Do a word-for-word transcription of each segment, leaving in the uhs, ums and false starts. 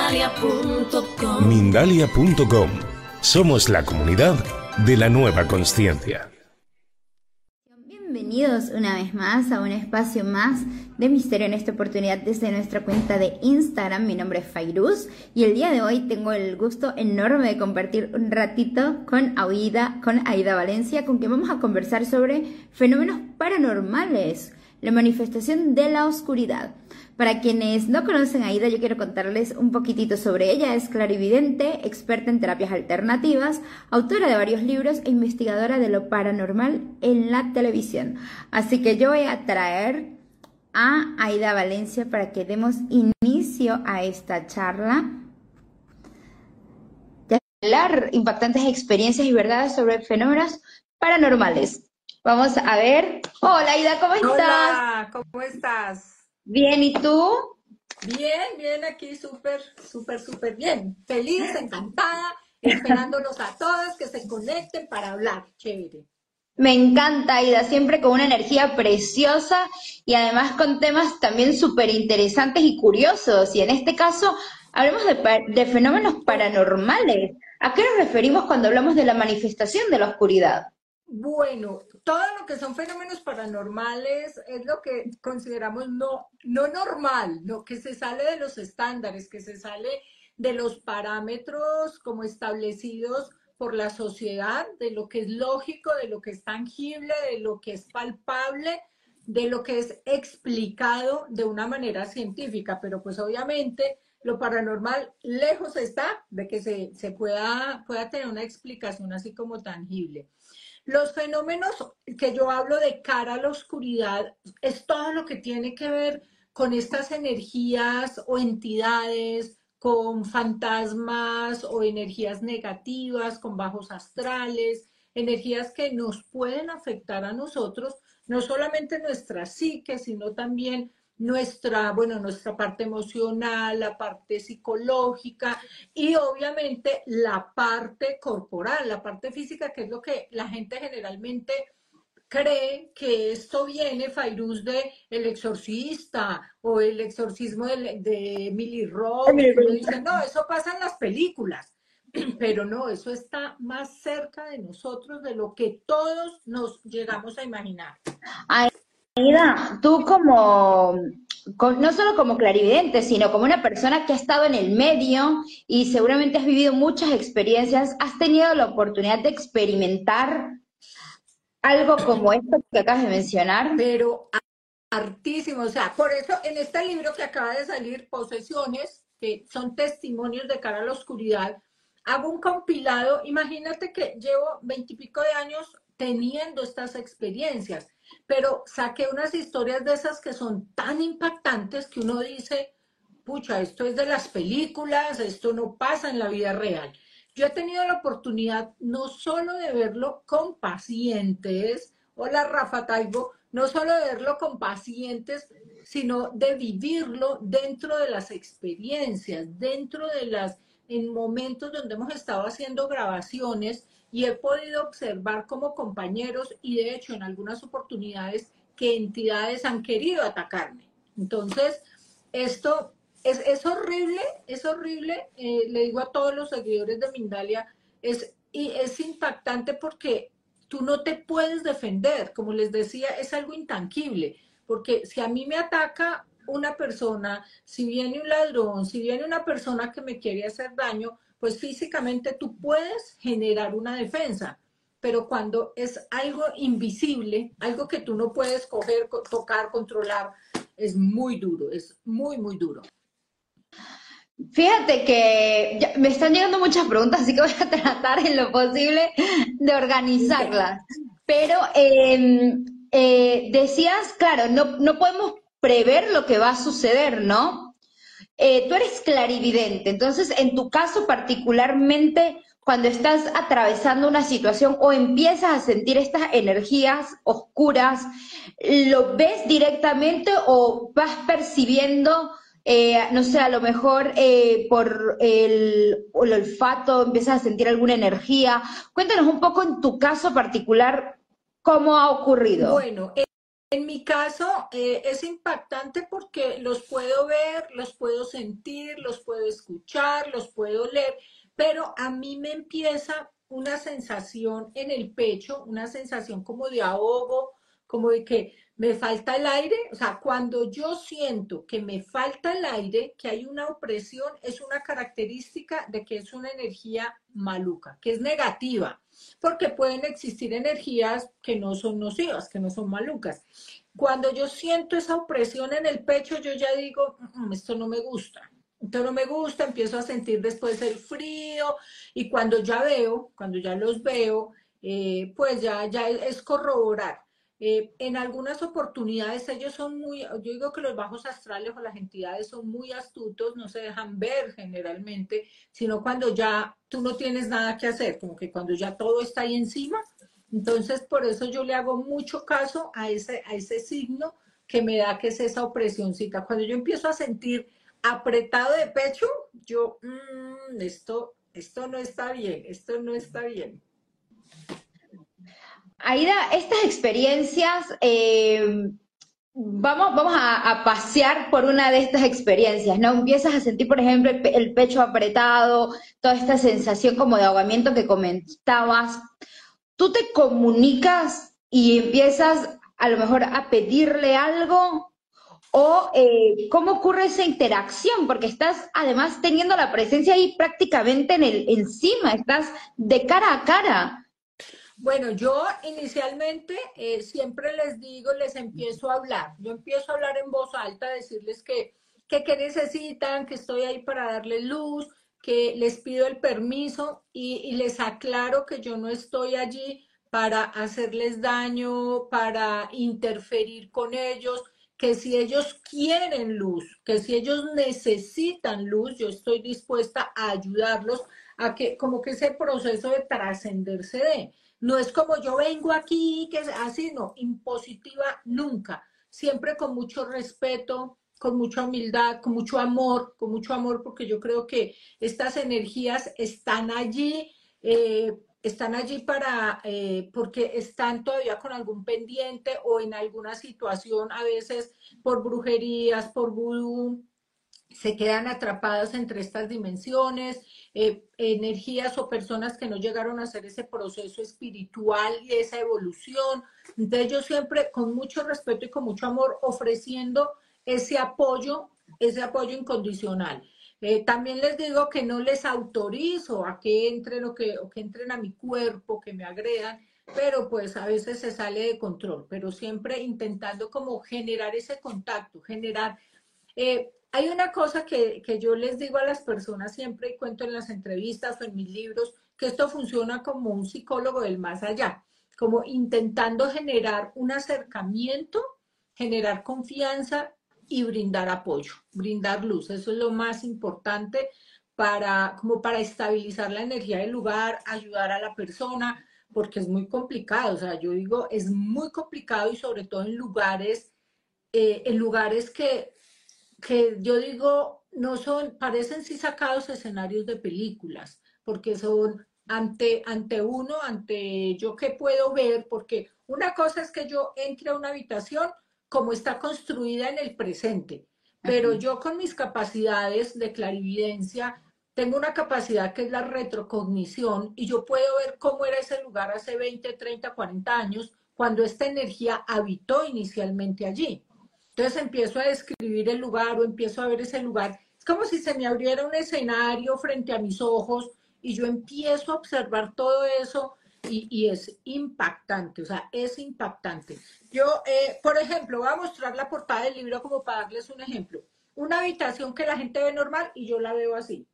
Mindalia punto com. Mindalia punto com. Somos la comunidad de la nueva consciencia. Bienvenidos una vez más a un espacio más de misterio, en esta oportunidad desde nuestra cuenta de Instagram. Mi nombre es Fairuz y el día de hoy tengo el gusto enorme de compartir un ratito con Aida, con Aida Valencia, con quien vamos a conversar sobre fenómenos paranormales, la manifestación de la oscuridad. Para quienes no conocen a Aida, yo quiero contarles un poquitito sobre ella. Es clarividente, experta en terapias alternativas, autora de varios libros e investigadora de lo paranormal en la televisión. Así que yo voy a traer a Aida Valencia para que demos inicio a esta charla. De hablar impactantes experiencias y verdades sobre fenómenos paranormales. Vamos a ver. Hola Aida, ¿cómo estás? Hola, ¿cómo estás? Bien, ¿y tú? Bien, bien, aquí súper, súper, súper bien. Feliz, encantada, esperándolos a todos que se conecten para hablar. Chévere. Me encanta, Aida, siempre con una energía preciosa y además con temas también súper interesantes y curiosos. Y en este caso, hablamos de, de fenómenos paranormales. ¿A qué nos referimos cuando hablamos de la manifestación de la oscuridad? Bueno, todo lo que son fenómenos paranormales es lo que consideramos no, no normal, lo que se sale de los estándares, que se sale de los parámetros como establecidos por la sociedad, de lo que es lógico, de lo que es tangible, de lo que es palpable, de lo que es explicado de una manera científica, pero pues obviamente lo paranormal lejos está de que se, se pueda, pueda tener una explicación así como tangible. Los fenómenos que yo hablo de cara a la oscuridad es todo lo que tiene que ver con estas energías o entidades, con fantasmas o energías negativas, con bajos astrales, energías que nos pueden afectar a nosotros, no solamente nuestra psique, sino también nuestra, bueno, nuestra parte emocional, la parte psicológica y obviamente la parte corporal, la parte física, que es lo que la gente generalmente cree que esto viene, Fairuz, de El Exorcista o el exorcismo de, de Emily Rose, que uno dice, no, eso pasa en las películas, pero no, eso está más cerca de nosotros de lo que todos nos llegamos a imaginar. Aida, tú como, con- no solo como clarividente, sino como una persona que ha estado en el medio y seguramente has vivido muchas experiencias, ¿has tenido la oportunidad de experimentar algo como esto que acabas de mencionar? Pero hartísimo, o sea, por eso en este libro que acaba de salir, Posesiones, que son testimonios de cara a la oscuridad, hago un compilado. Imagínate que llevo veintipico de años teniendo estas experiencias, pero saqué unas historias de esas que son tan impactantes que uno dice, pucha, esto es de las películas, esto no pasa en la vida real. Yo he tenido la oportunidad no solo de verlo con pacientes, hola Rafa Taibo, no solo de verlo con pacientes, sino de vivirlo dentro de las experiencias, dentro de las, en momentos donde hemos estado haciendo grabaciones y he podido observar como compañeros y de hecho en algunas oportunidades que entidades han querido atacarme. Entonces, esto es, es horrible, es horrible, eh, le digo a todos los seguidores de Mindalia, es, y es impactante porque tú no te puedes defender, como les decía, es algo intangible, porque si a mí me ataca una persona, si viene un ladrón, si viene una persona que me quiere hacer daño, pues físicamente tú puedes generar una defensa, pero cuando es algo invisible, algo que tú no puedes coger, tocar, controlar, es muy duro, es muy, muy duro. Fíjate que ya- me están llegando muchas preguntas, así que voy a tratar en lo posible de organizarlas. Pero eh, eh, decías, claro, no, no podemos prever lo que va a suceder, ¿no? Eh, tú eres clarividente, entonces en tu caso particularmente, cuando estás atravesando una situación o empiezas a sentir estas energías oscuras, ¿lo ves directamente o vas percibiendo, eh, no sé, a lo mejor eh, por el, el olfato empiezas a sentir alguna energía? Cuéntanos un poco en tu caso particular cómo ha ocurrido. Bueno, En mi caso, eh, es impactante porque los puedo ver, los puedo sentir, los puedo escuchar, los puedo leer, pero a mí me empieza una sensación en el pecho, una sensación como de ahogo, como de que me falta el aire. O sea, cuando yo siento que me falta el aire, que hay una opresión, es una característica de que es una energía maluca, que es negativa, porque pueden existir energías que no son nocivas, que no son malucas. Cuando yo siento esa opresión en el pecho, yo ya digo, "Mm, esto no me gusta, esto no me gusta", empiezo a sentir después el frío, y cuando ya veo, cuando ya los veo, eh, pues ya, ya es corroborar. Eh, en algunas oportunidades ellos son muy, yo digo que los bajos astrales o las entidades son muy astutos, no se dejan ver generalmente, sino cuando ya tú no tienes nada que hacer, como que cuando ya todo está ahí encima. Entonces, por eso yo le hago mucho caso a ese, a ese signo que me da, que es esa opresioncita. Cuando yo empiezo a sentir apretado de pecho, yo, mmm, esto, esto no está bien, esto no está bien. Aida, estas experiencias, eh, vamos, vamos a, a pasear por una de estas experiencias, ¿no? Empiezas a sentir, por ejemplo, el, pe- el pecho apretado, toda esta sensación como de ahogamiento que comentabas. ¿Tú te comunicas y empiezas a lo mejor a pedirle algo? ¿O eh, cómo ocurre esa interacción? Porque estás además teniendo la presencia ahí prácticamente en el, encima, estás de cara a cara. Bueno, yo inicialmente eh, siempre les digo, les empiezo a hablar. Yo empiezo a hablar en voz alta, decirles que, que, que necesitan, que estoy ahí para darles luz, que les pido el permiso, y, y les aclaro que yo no estoy allí para hacerles daño, para interferir con ellos, que si ellos quieren luz, que si ellos necesitan luz, yo estoy dispuesta a ayudarlos a que como que ese proceso de trascenderse de. No es como yo vengo aquí, que es así, no, impositiva nunca. Siempre con mucho respeto, con mucha humildad, con mucho amor, con mucho amor, porque yo creo que estas energías están allí, eh, están allí para, eh, porque están todavía con algún pendiente o en alguna situación, a veces por brujerías, por vudú, se quedan atrapadas entre estas dimensiones, eh, energías o personas que no llegaron a hacer ese proceso espiritual y esa evolución. Entonces yo siempre con mucho respeto y con mucho amor ofreciendo ese apoyo, ese apoyo incondicional. Eh, también les digo que no les autorizo a que entren o que, o que entren a mi cuerpo, que me agredan, pero pues a veces se sale de control, pero siempre intentando como generar ese contacto, generar eh, hay una cosa que, que yo les digo a las personas siempre y cuento en las entrevistas o en mis libros, que esto funciona como un psicólogo del más allá, como intentando generar un acercamiento, generar confianza y brindar apoyo, brindar luz. Eso es lo más importante para, como para estabilizar la energía del lugar, ayudar a la persona, porque es muy complicado. O sea, yo digo, es muy complicado y sobre todo en lugares, eh, en lugares que que yo digo, no son, parecen sí sacados escenarios de películas, porque son ante, ante uno, ante yo que puedo ver, porque una cosa es que yo entre a una habitación como está construida en el presente, pero yo con mis capacidades de clarividencia tengo una capacidad que es la retrocognición, y yo puedo ver cómo era ese lugar hace veinte, treinta, cuarenta años, cuando esta energía habitó inicialmente allí. Entonces empiezo a describir el lugar o empiezo a ver ese lugar. Es como si se me abriera un escenario frente a mis ojos y yo empiezo a observar todo eso, y, y es impactante, o sea, es impactante. Yo, eh, por ejemplo, voy a mostrar la portada del libro como para darles un ejemplo. Una habitación que la gente ve normal y yo la veo así.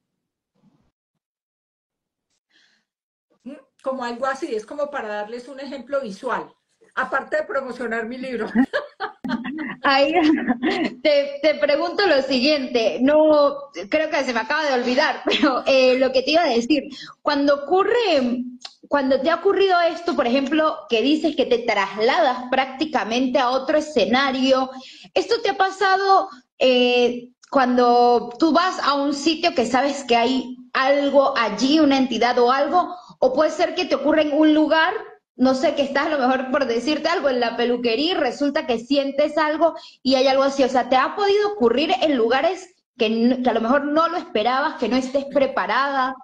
¿Mm? Como algo así, es como para darles un ejemplo visual, aparte de promocionar mi libro. Ahí te, te pregunto lo siguiente, no creo que se me acaba de olvidar, pero eh, lo que te iba a decir, cuando ocurre, cuando te ha ocurrido esto, por ejemplo, que dices que te trasladas prácticamente a otro escenario, ¿esto te ha pasado eh, cuando tú vas a un sitio que sabes que hay algo allí, una entidad o algo, o puede ser que te ocurra en un lugar no sé, que estás a lo mejor por decirte algo en la peluquería y resulta que sientes algo y hay algo así. O sea, ¿te ha podido ocurrir en lugares que, n- que a lo mejor no lo esperabas, que no estés preparada?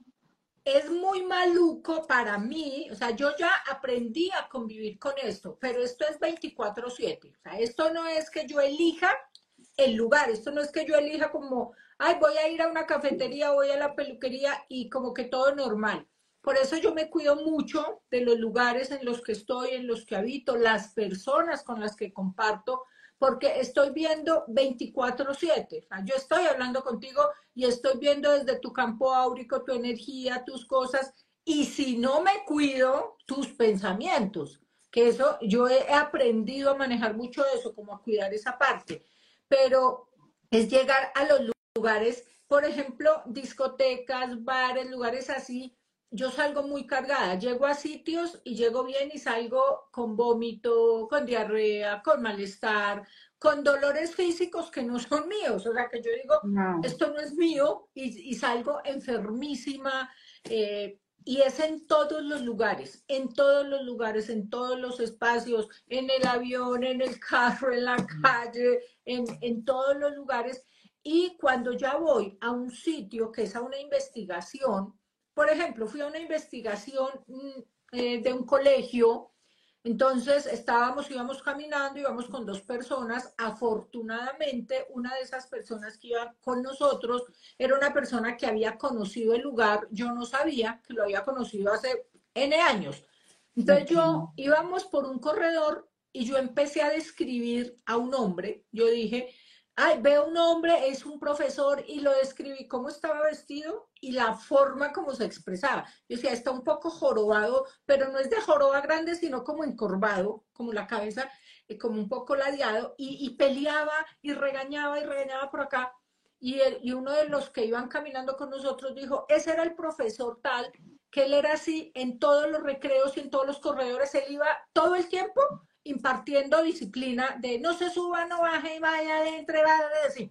Es muy maluco para mí, o sea, yo ya aprendí a convivir con esto, pero esto es veinticuatro siete, o sea, esto no es que yo elija el lugar, esto no es que yo elija como, ay, voy a ir a una cafetería, voy a la peluquería y como que todo normal. Por eso yo me cuido mucho de los lugares en los que estoy, en los que habito, las personas con las que comparto, porque estoy viendo veinticuatro siete. O sea, yo estoy hablando contigo y estoy viendo desde tu campo áurico tu energía, tus cosas, y si no me cuido, tus pensamientos, que eso yo he aprendido a manejar mucho de eso, como a cuidar esa parte, pero es llegar a los lugares, por ejemplo, discotecas, bares, lugares así. Yo salgo muy cargada, llego a sitios y llego bien y salgo con vómito, con diarrea, con malestar, con dolores físicos que no son míos, o sea que yo digo, No. esto no es mío y, y salgo enfermísima. eh, y es en todos los lugares, en todos los lugares, en todos los espacios, en el avión, en el carro, en la calle, en, en todos los lugares. Y cuando ya voy a un sitio que es a una investigación, por ejemplo, fui a una investigación mm, eh, de un colegio, entonces estábamos, íbamos caminando, íbamos con dos personas. Afortunadamente, una de esas personas que iba con nosotros era una persona que había conocido el lugar. Yo no sabía que lo había conocido hace N años. Entonces Ok. yo íbamos por un corredor y yo empecé a describir a un hombre. Yo dije, ay, veo un hombre, es un profesor, y lo describí cómo estaba vestido y la forma como se expresaba. Yo decía, está un poco jorobado, pero no es de joroba grande, sino como encorvado, como la cabeza, eh, como un poco ladeado, y, y peleaba y regañaba y regañaba por acá. Y, el, y uno de los que iban caminando con nosotros dijo, ese era el profesor tal, que él era así en todos los recreos y en todos los corredores, él iba todo el tiempo impartiendo disciplina de no se suba, no baje y vaya adentro, vaya así.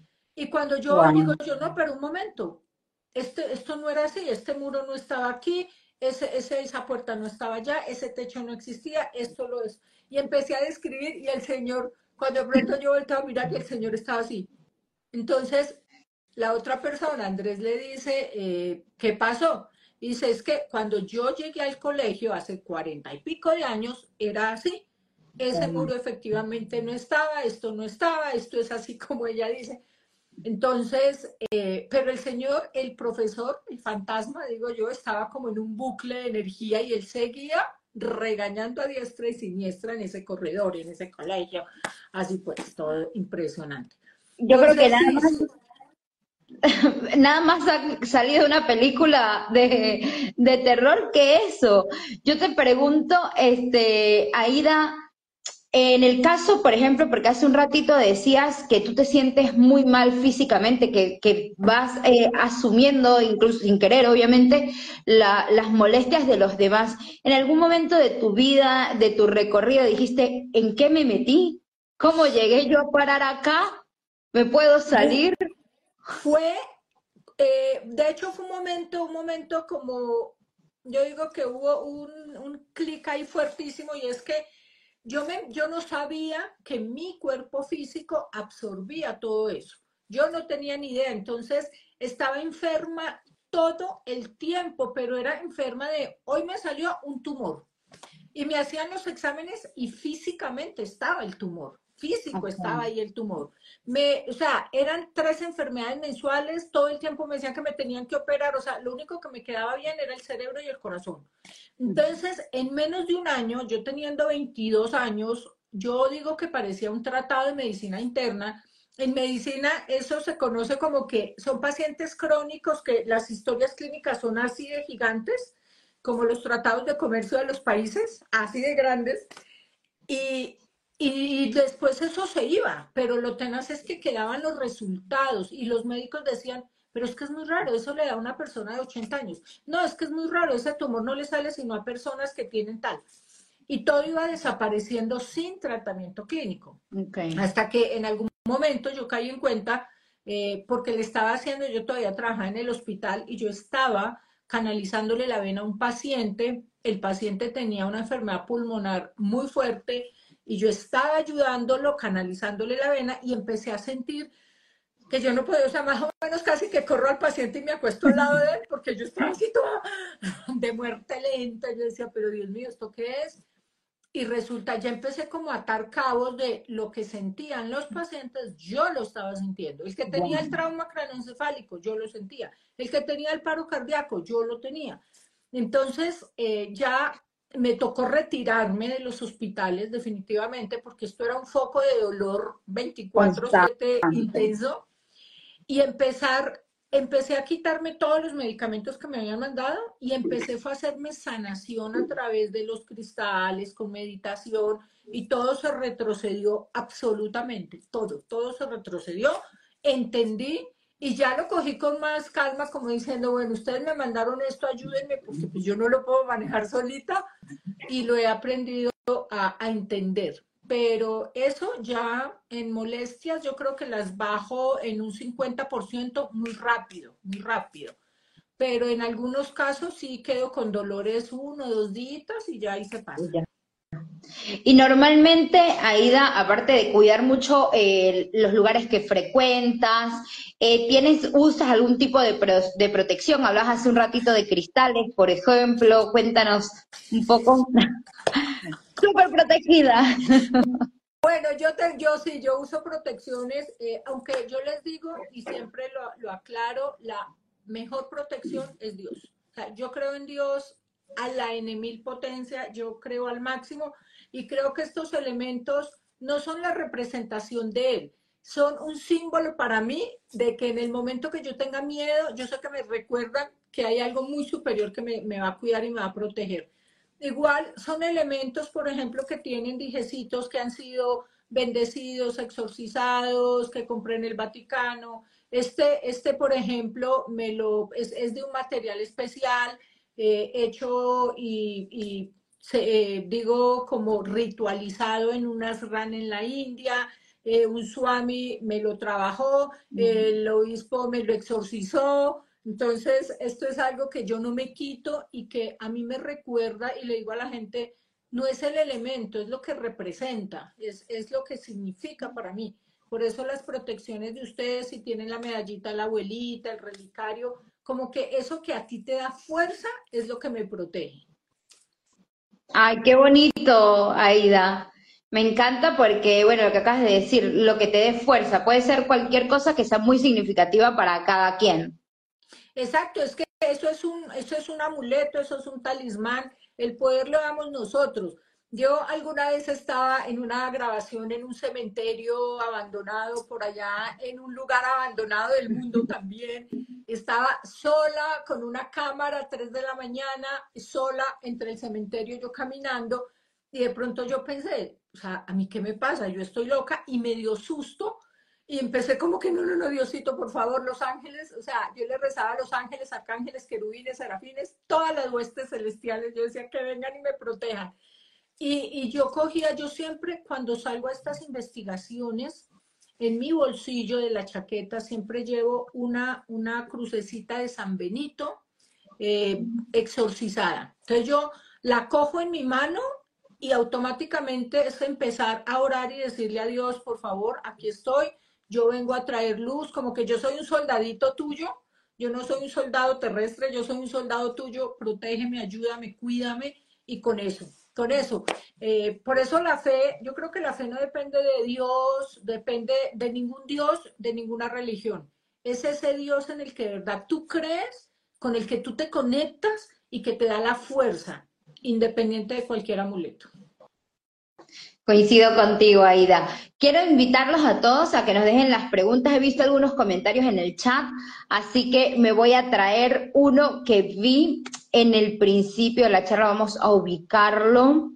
Y cuando yo digo, Wow. yo no, pero un momento, este, esto no era así, este muro no estaba aquí, ese, ese, esa puerta no estaba allá, ese techo no existía, esto lo es. Y empecé a describir y el señor, cuando de pronto yo volteé a mirar y el señor estaba así. Entonces, la otra persona, Andrés, le dice, eh, ¿qué pasó? Dice, es que cuando yo llegué al colegio hace cuarenta y pico de años, era así. Ese muro efectivamente no estaba, esto no estaba, esto es así como ella dice. Entonces, eh, pero el señor, el profesor, el fantasma, digo yo, estaba como en un bucle de energía y él seguía regañando a diestra y siniestra en ese corredor, en ese colegio. Así pues, todo impresionante. Yo creo que Entonces, nada sí, más, nada más ha salido una película de, de terror que eso. Yo te pregunto, este, Aida, en el caso, por ejemplo, porque hace un ratito decías que tú te sientes muy mal físicamente, que, que vas eh, asumiendo, incluso sin querer, obviamente, la- las molestias de los demás. ¿En algún momento de tu vida, de tu recorrido, dijiste, ¿en qué me metí? ¿Cómo llegué yo a parar acá? ¿Me puedo salir? fue, eh, de hecho fue un momento, un momento como, yo digo que hubo un, un clic ahí fuertísimo y es que yo, me, yo no sabía que mi cuerpo físico absorbía todo eso. Yo no tenía ni idea, entonces estaba enferma todo el tiempo, pero era enferma de, hoy me salió un tumor, y me hacían los exámenes y físicamente estaba el tumor, físico estaba ahí el tumor. Me, o sea, eran tres enfermedades mensuales, todo el tiempo me decían que me tenían que operar, o sea, lo único que me quedaba bien era el cerebro y el corazón. Entonces, en menos de un año, yo teniendo veintidós años, yo digo que parecía un tratado de medicina interna. En medicina eso se conoce como que son pacientes crónicos, que las historias clínicas son así de gigantes, como los tratados de comercio de los países, así de grandes, y, y después eso se iba, pero lo tenaz es que quedaban los resultados y los médicos decían, pero es que es muy raro, eso le da a una persona de ochenta años. No, es que es muy raro, ese tumor no le sale sino a personas que tienen tal. Y todo iba desapareciendo sin tratamiento clínico. Okay. Hasta que en algún momento yo caí en cuenta, eh, porque le estaba haciendo, yo todavía trabajaba en el hospital y yo estaba canalizándole la vena a un paciente. El paciente tenía una enfermedad pulmonar muy fuerte y yo estaba ayudándolo, canalizándole la vena y empecé a sentir que yo no podía, o sea, más o menos casi que corro al paciente y me acuesto al lado de él porque yo estaba así toda de muerte lenta. Yo decía, pero Dios mío, ¿esto qué es? Y resulta, ya empecé como a atar cabos de lo que sentían los pacientes, yo lo estaba sintiendo. El que tenía el trauma craneoencefálico, yo lo sentía. El que tenía el paro cardíaco, yo lo tenía. Entonces, eh, ya me tocó retirarme de los hospitales definitivamente porque esto era un foco de dolor veinticuatro siete intenso y empezar, empecé a quitarme todos los medicamentos que me habían mandado y empecé a hacerme sanación a través de los cristales, con meditación, y todo se retrocedió absolutamente, todo, todo se retrocedió, entendí y ya lo cogí con más calma, como diciendo, bueno, ustedes me mandaron esto, ayúdenme, porque pues yo no lo puedo manejar solita, y lo he aprendido a, a entender. Pero eso ya en molestias yo creo que las bajo en un cincuenta por ciento muy rápido, muy rápido. Pero en algunos casos sí quedo con dolores uno o dos días y ya ahí se pasa. Y normalmente, Aida, aparte de cuidar mucho eh, los lugares que frecuentas, eh, ¿tienes, usas algún tipo de, pro, de protección? Hablabas hace un ratito de cristales, por ejemplo. Cuéntanos un poco. Súper protegida. Bueno, yo, te, yo sí, yo uso protecciones, eh, aunque yo les digo y siempre lo, lo aclaro, la mejor protección es Dios. O sea, yo creo en Dios a la n mil potencia, yo creo al máximo y creo que estos elementos no son la representación de Él, son un símbolo para mí de que en el momento que yo tenga miedo, yo sé que me recuerdan que hay algo muy superior que me, me va a cuidar y me va a proteger. Igual son elementos, por ejemplo, que tienen dijecitos que han sido bendecidos, exorcizados, que compré en el Vaticano. Este, este por ejemplo, me lo, es, es de un material especial, eh, hecho y, y se, eh, digo, como ritualizado en un ashram en la India. Eh, un swami me lo trabajó, eh, el obispo me lo exorcizó. Entonces, esto es algo que yo no me quito y que a mí me recuerda, y le digo a la gente, no es el elemento, es lo que representa, es, es lo que significa para mí. Por eso las protecciones de ustedes, si tienen la medallita, la abuelita, el relicario, como que eso que a ti te da fuerza es lo que me protege. Ay, qué bonito, Aida. Me encanta porque, bueno, lo que acabas de decir, lo que te dé fuerza, puede ser cualquier cosa que sea muy significativa para cada quien. Exacto, es que eso es un, eso es un amuleto, eso es un talismán, el poder lo damos nosotros. Yo alguna vez estaba en una grabación en un cementerio abandonado por allá, en un lugar abandonado del mundo también. Estaba sola con una cámara a tres de la mañana, sola entre el cementerio, yo caminando, y de pronto yo pensé, o sea, ¿a mí qué me pasa? Yo estoy loca, y me dio susto. Y empecé como que, no, no, no, Diosito, por favor, los ángeles, o sea, yo le rezaba a los ángeles, arcángeles, querubines, serafines, todas las huestes celestiales, yo decía que vengan y me protejan. Y, y yo cogía, yo siempre cuando salgo a estas investigaciones, en mi bolsillo de la chaqueta siempre llevo una, una crucecita de San Benito eh, exorcizada. Entonces yo la cojo en mi mano y automáticamente es empezar a orar y decirle a Dios, por favor, aquí estoy, yo vengo a traer luz, como que yo soy un soldadito tuyo, yo no soy un soldado terrestre, yo soy un soldado tuyo, protégeme, ayúdame, cuídame, y con eso, con eso. Eh, por eso la fe, yo creo que la fe no depende de Dios, depende de ningún Dios, de ninguna religión. Es ese Dios en el que de verdad tú crees, con el que tú te conectas y que te da la fuerza, independiente de cualquier amuleto. Coincido contigo, Aida. Quiero invitarlos a todos a que nos dejen las preguntas. He visto algunos comentarios en el chat, así que me voy a traer uno que vi en el principio de la charla. Vamos a ubicarlo.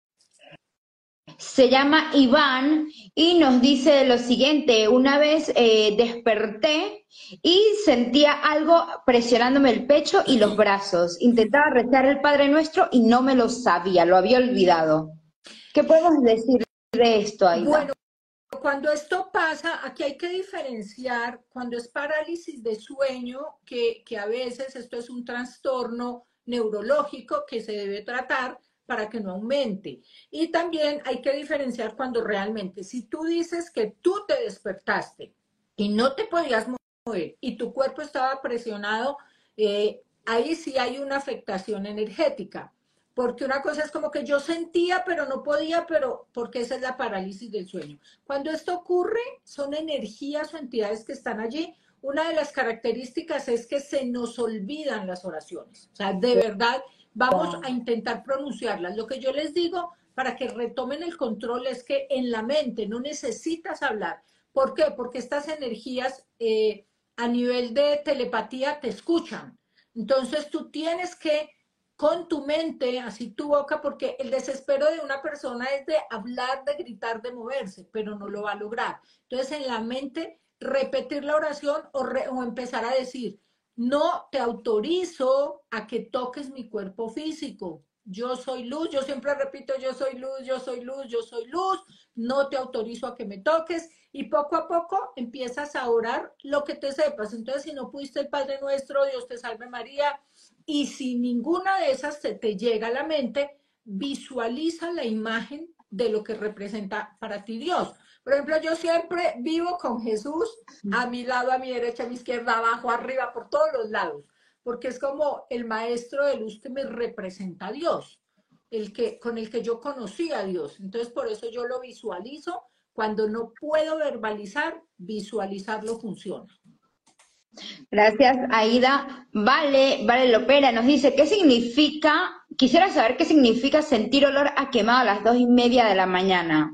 Se llama Iván y nos dice lo siguiente: una vez eh, desperté y sentía algo presionándome el pecho y los brazos. Intentaba rezar el Padre Nuestro y no me lo sabía, lo había olvidado. ¿Qué podemos decir de esto, Aida? Bueno, cuando esto pasa, aquí hay que diferenciar cuando es parálisis de sueño, que, que a veces esto es un trastorno neurológico que se debe tratar para que no aumente. Y también hay que diferenciar cuando realmente, si tú dices que tú te despertaste y no te podías mover y tu cuerpo estaba presionado, eh, ahí sí hay una afectación energética. Porque una cosa es como que yo sentía, pero no podía, pero porque esa es la parálisis del sueño. Cuando esto ocurre, son energías o entidades que están allí. Una de las características es que se nos olvidan las oraciones. O sea, de verdad, vamos a intentar pronunciarlas. Lo que yo les digo para que retomen el control es que en la mente no necesitas hablar. ¿Por qué? Porque estas energías eh, a nivel de telepatía te escuchan. Entonces tú tienes que con tu mente, así tu boca, porque el desespero de una persona es de hablar, de gritar, de moverse, pero no lo va a lograr. Entonces, en la mente, repetir la oración o, re, o empezar a decir, no te autorizo a que toques mi cuerpo físico. Yo soy luz, yo siempre repito, yo soy luz, yo soy luz, yo soy luz, no te autorizo a que me toques. Y poco a poco empiezas a orar lo que te sepas. Entonces, si no pudiste el Padre Nuestro, Dios te salve María, y si ninguna de esas te, te llega a la mente, visualiza la imagen de lo que representa para ti Dios. Por ejemplo, yo siempre vivo con Jesús a mi lado, a mi derecha, a mi izquierda, abajo, arriba, por todos los lados, porque es como el maestro de luz que me representa a Dios, el que, con el que yo conocí a Dios. Entonces, por eso yo lo visualizo. Cuando no puedo verbalizar, visualizarlo funciona. Gracias, Aida. Vale, Vale Lopera nos dice, ¿qué significa? Quisiera saber qué significa sentir olor a quemado a las dos y media de la mañana.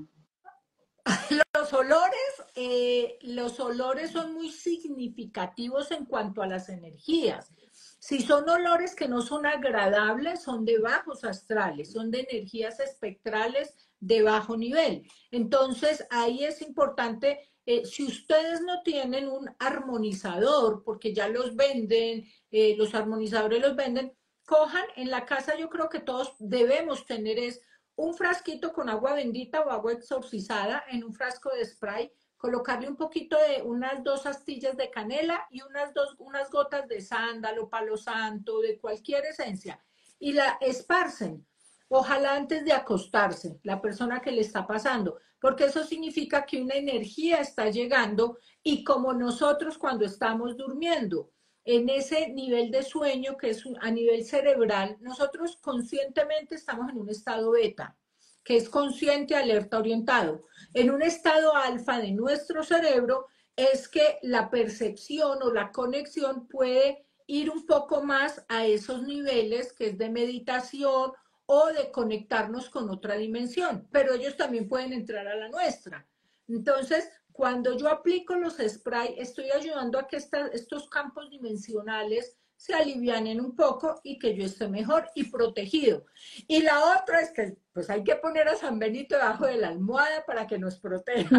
Los olores, eh, los olores son muy significativos en cuanto a las energías. Si son olores que no son agradables, son de bajos astrales, son de energías espectrales de bajo nivel. Entonces, ahí es importante, eh, si ustedes no tienen un armonizador, porque ya los venden, eh, los armonizadores los venden, cojan en la casa, yo creo que todos debemos tener es un frasquito con agua bendita o agua exorcizada en un frasco de spray, colocarle un poquito de unas dos astillas de canela y unas, dos, unas gotas de sándalo, palo santo, de cualquier esencia, y la esparcen. Ojalá antes de acostarse, la persona que le está pasando, porque eso significa que una energía está llegando y como nosotros cuando estamos durmiendo, en ese nivel de sueño que es a nivel cerebral, nosotros conscientemente estamos en un estado beta, que es consciente, alerta, orientado. En un estado alfa de nuestro cerebro es que la percepción o la conexión puede ir un poco más a esos niveles que es de meditación o de conectarnos con otra dimensión, pero ellos también pueden entrar a la nuestra. Entonces, cuando yo aplico los spray, estoy ayudando a que esta, estos campos dimensionales se alivianen un poco y que yo esté mejor y protegido. Y la otra es que pues hay que poner a San Benito debajo de la almohada para que nos proteja.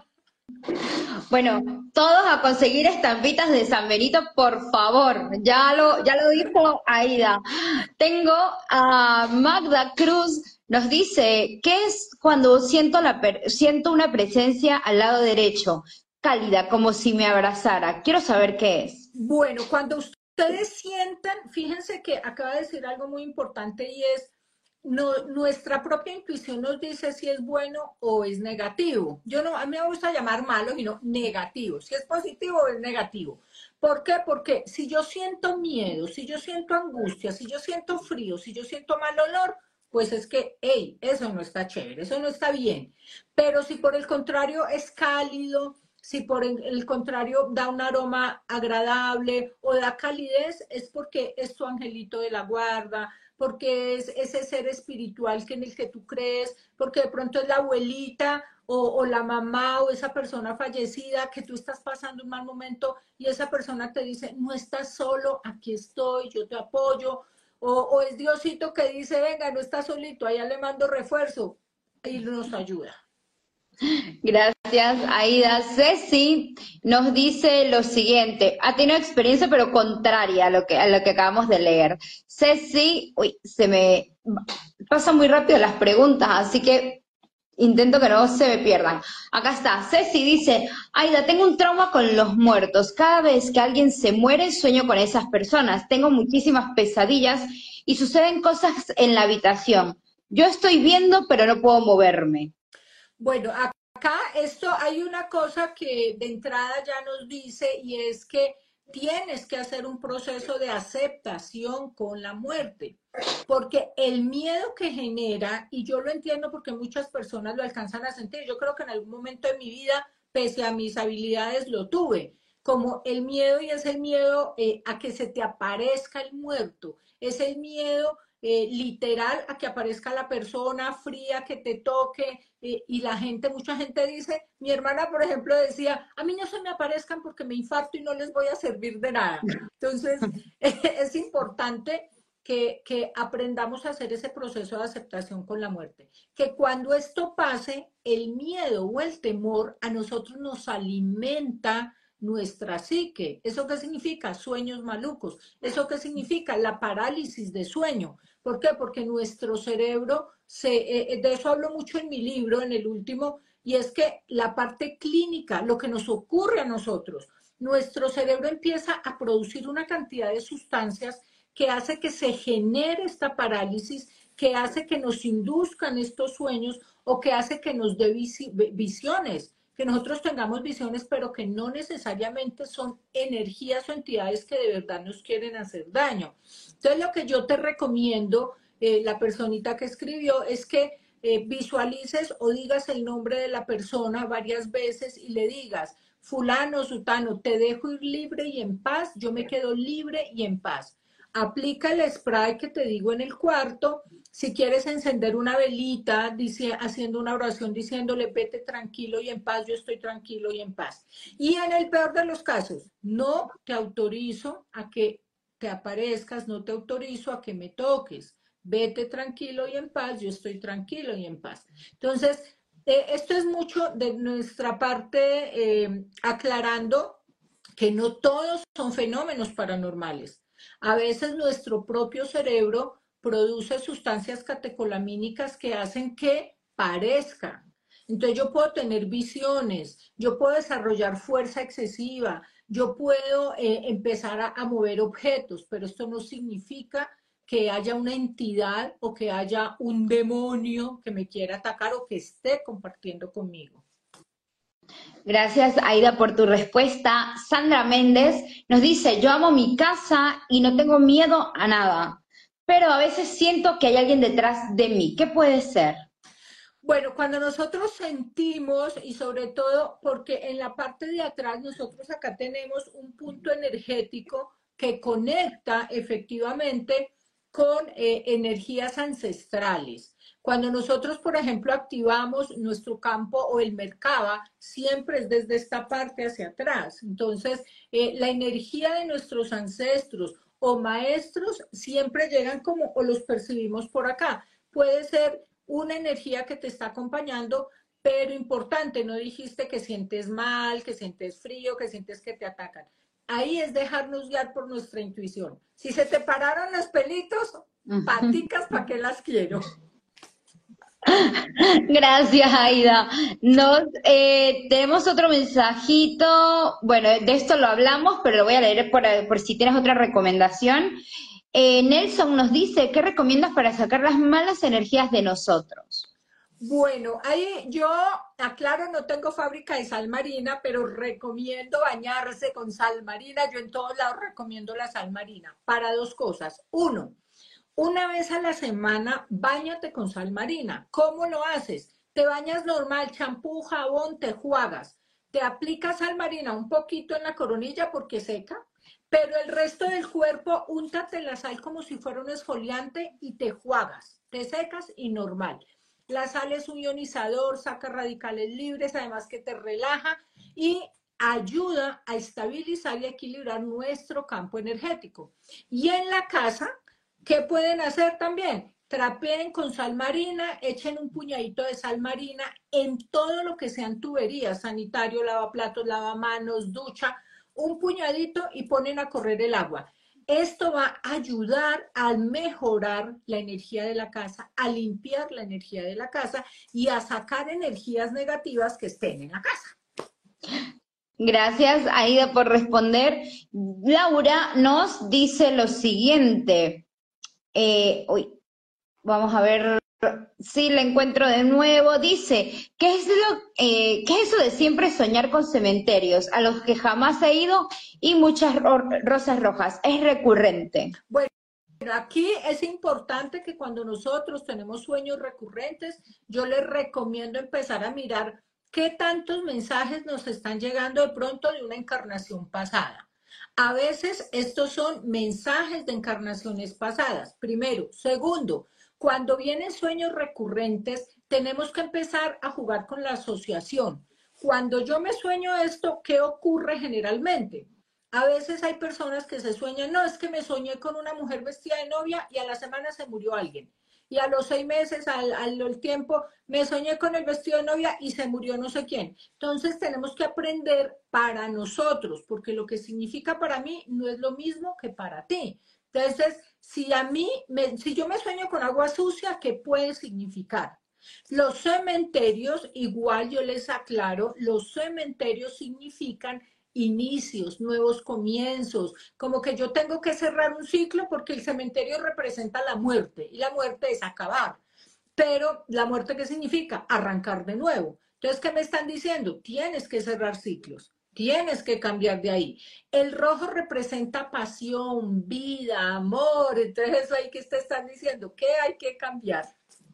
Bueno, todos a conseguir estampitas de San Benito, por favor. Ya lo, ya lo dijo Aida. Tengo a Magda Cruz, nos dice, ¿qué es cuando siento, la, siento una presencia al lado derecho? Cálida, como si me abrazara. Quiero saber qué es. Bueno, cuando ustedes sientan, fíjense que acaba de decir algo muy importante y es, No, nuestra propia intuición nos dice si es bueno o es negativo. Yo no, a mí me gusta llamar malo, sino negativo. Si es positivo o es negativo. ¿Por qué? Porque si yo siento miedo, si yo siento angustia, si yo siento frío, si yo siento mal olor, pues es que, hey, eso no está chévere, eso no está bien. Pero si por el contrario es cálido, si por el contrario da un aroma agradable o da calidez, es porque es tu angelito de la guarda, porque es ese ser espiritual que en el que tú crees, porque de pronto es la abuelita o, o la mamá o esa persona fallecida que tú estás pasando un mal momento y esa persona te dice, no estás solo, aquí estoy, yo te apoyo, o, o es Diosito que dice, venga, no estás solito, allá le mando refuerzo y nos ayuda. Gracias, Aida. Ceci nos dice lo siguiente, ha tenido experiencia pero contraria a lo que, a lo que acabamos de leer. Ceci, uy, se me pasa muy rápido las preguntas, así que Intento que no se me pierdan. Acá está, Ceci dice, Aida, tengo un trauma con los muertos. Cada vez que alguien se muere, sueño con esas personas. Tengo muchísimas pesadillas y suceden cosas en la habitación. Yo estoy viendo, pero no puedo moverme. Bueno, acá esto hay una cosa que de entrada ya nos dice y es que tienes que hacer un proceso de aceptación con la muerte, porque el miedo que genera, y yo lo entiendo porque muchas personas lo alcanzan a sentir, yo creo que en algún momento de mi vida, pese a mis habilidades, lo tuve, como el miedo y es el miedo eh, a que se te aparezca el muerto, es el miedo eh, literal a que aparezca la persona fría, que te toque, eh, y la gente, mucha gente dice, mi hermana por ejemplo decía, a mí no se me aparezcan porque me infarto y no les voy a servir de nada. Entonces es importante que, que aprendamos a hacer ese proceso de aceptación con la muerte, que cuando esto pase, el miedo o el temor a nosotros nos alimenta nuestra psique. ¿Eso qué significa? Sueños malucos. ¿Eso qué significa? La parálisis de sueño. ¿Por qué? Porque nuestro cerebro, se, eh, de eso hablo mucho en mi libro, en el último, y es que la parte clínica, lo que nos ocurre a nosotros, nuestro cerebro empieza a producir una cantidad de sustancias que hace que se genere esta parálisis, que hace que nos induzcan estos sueños o que hace que nos dé visiones, que nosotros tengamos visiones, pero que no necesariamente son energías o entidades que de verdad nos quieren hacer daño. Entonces, lo que yo te recomiendo, eh, la personita que escribió, es que eh, visualices o digas el nombre de la persona varias veces y le digas, fulano, sutano, te dejo ir libre y en paz, yo me quedo libre y en paz. Aplica el spray que te digo en el cuarto. Si quieres encender una velita, dice, haciendo una oración diciéndole, vete tranquilo y en paz, yo estoy tranquilo y en paz. Y en el peor de los casos, no te autorizo a que te aparezcas, no te autorizo a que me toques. Vete tranquilo y en paz, yo estoy tranquilo y en paz. Entonces, eh, esto es mucho de nuestra parte eh, aclarando que no todos son fenómenos paranormales. A veces nuestro propio cerebro produce sustancias catecolamínicas que hacen que parezca. Entonces yo puedo tener visiones, yo puedo desarrollar fuerza excesiva, yo puedo eh, empezar a, a mover objetos, pero esto no significa que haya una entidad o que haya un demonio que me quiera atacar o que esté compartiendo conmigo. Gracias, Aida, por tu respuesta. Sandra Méndez nos dice, yo amo mi casa y no tengo miedo a nada, pero a veces siento que hay alguien detrás de mí. ¿Qué puede ser? Bueno, cuando nosotros sentimos, y sobre todo porque en la parte de atrás nosotros acá tenemos un punto energético que conecta efectivamente con eh, energías ancestrales. Cuando nosotros, por ejemplo, activamos nuestro campo o el Merkaba, siempre es desde esta parte hacia atrás. Entonces, eh, la energía de nuestros ancestros o maestros siempre llegan como o los percibimos por acá. Puede ser una energía que te está acompañando, pero importante, no dijiste que sientes mal, que sientes frío, que sientes que te atacan. Ahí es dejarnos guiar por nuestra intuición. Si se te pararon los pelitos, paticas, ¿para qué las quiero? Gracias, Aida. Nos, eh, tenemos otro mensajito. Bueno, de esto lo hablamos, pero lo voy a leer por, por si tienes otra recomendación. Eh, Nelson nos dice, ¿qué recomiendas para sacar las malas energías de nosotros? Bueno, ahí yo, aclaro, no tengo fábrica de sal marina, pero recomiendo bañarse con sal marina. Yo en todos lados recomiendo la sal marina para dos cosas. Uno, una vez a la semana, báñate con sal marina. ¿Cómo lo haces? Te bañas normal, champú, jabón, te juagas. Te aplicas sal marina un poquito en la coronilla porque seca, pero el resto del cuerpo, úntate la sal como si fuera un esfoliante y te juagas. Te secas y normal. La sal es un ionizador, saca radicales libres, además que te relaja y ayuda a estabilizar y equilibrar nuestro campo energético. Y en la casa, ¿qué pueden hacer también? Trapeen con sal marina, echen un puñadito de sal marina en todo lo que sean tuberías, sanitario, lavaplatos, lavamanos, ducha, un puñadito y ponen a correr el agua. Esto va a ayudar a mejorar la energía de la casa, a limpiar la energía de la casa y a sacar energías negativas que estén en la casa. Gracias, Aida, por responder. Laura nos dice lo siguiente. Eh, uy, vamos a ver si la encuentro de nuevo. Dice, ¿qué es lo, eh, ¿qué es eso de siempre soñar con cementerios a los que jamás he ido y muchas ro rosas rojas? Es recurrente. Bueno, aquí es importante que cuando nosotros tenemos sueños recurrentes, yo les recomiendo empezar a mirar qué tantos mensajes nos están llegando de pronto de una encarnación pasada. A veces estos son mensajes de encarnaciones pasadas, primero. Segundo, cuando vienen sueños recurrentes, tenemos que empezar a jugar con la asociación. Cuando yo me sueño esto, ¿qué ocurre generalmente? A veces hay personas que se sueñan, no, es que me soñé con una mujer vestida de novia y a la semana se murió alguien. Y a los seis meses, al, al tiempo, me soñé con el vestido de novia y se murió no sé quién. Entonces tenemos que aprender para nosotros, porque lo que significa para mí no es lo mismo que para ti. Entonces, si a mí, me, si yo me sueño con agua sucia, ¿qué puede significar? Los cementerios, igual yo les aclaro, los cementerios significan inicios, nuevos comienzos, como que yo tengo que cerrar un ciclo porque el cementerio representa la muerte y la muerte es acabar. Pero la muerte, ¿qué significa? Arrancar de nuevo. Entonces, ¿qué me están diciendo? Tienes que cerrar ciclos, tienes que cambiar de ahí. El rojo representa pasión, vida, amor. Entonces, ahí que te están diciendo, ¿qué hay que cambiar?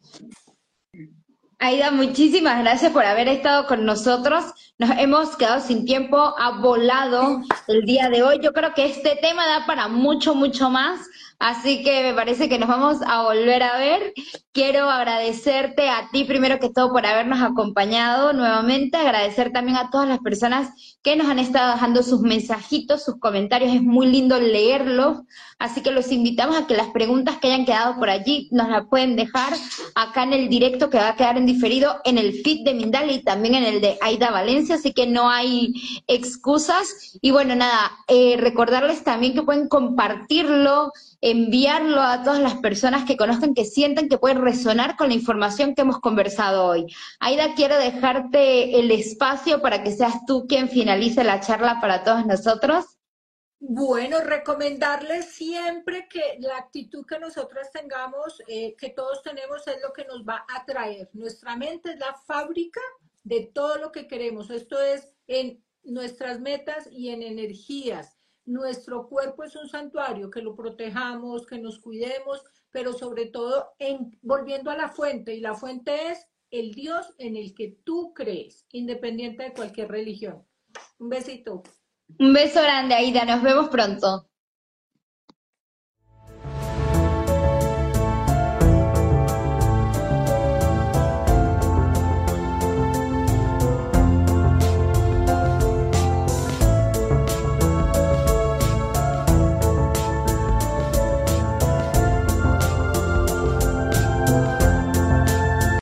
Aida, muchísimas gracias por haber estado con nosotros. Nos hemos quedado sin tiempo, ha volado el día de hoy. Yo creo que este tema da para mucho, mucho más, así que me parece que nos vamos a volver a ver. Quiero agradecerte a ti primero que todo por habernos acompañado nuevamente, agradecer también a todas las personas que nos han estado dejando sus mensajitos, sus comentarios, es muy lindo leerlos, así que los invitamos a que las preguntas que hayan quedado por allí nos las pueden dejar acá en el directo que va a quedar en diferido en el feed de Mindalia y también en el de Aida Valencia, así que no hay excusas. Y bueno, nada, eh, recordarles también que pueden compartirlo, enviarlo a todas las personas que conozcan, que sientan que pueden resonar con la información que hemos conversado hoy. Aida, quiero dejarte el espacio para que seas tú quien finalice la charla para todos nosotros. Bueno, recomendarles siempre que la actitud que nosotros tengamos, eh, que todos tenemos, es lo que nos va a atraer. Nuestra mente es la fábrica de todo lo que queremos. Esto es en nuestras metas y en energías. Nuestro cuerpo es un santuario, que lo protejamos, que nos cuidemos, pero sobre todo en, volviendo a la fuente, y la fuente es el Dios en el que tú crees, independiente de cualquier religión. Un besito. Un beso grande, Aida, nos vemos pronto.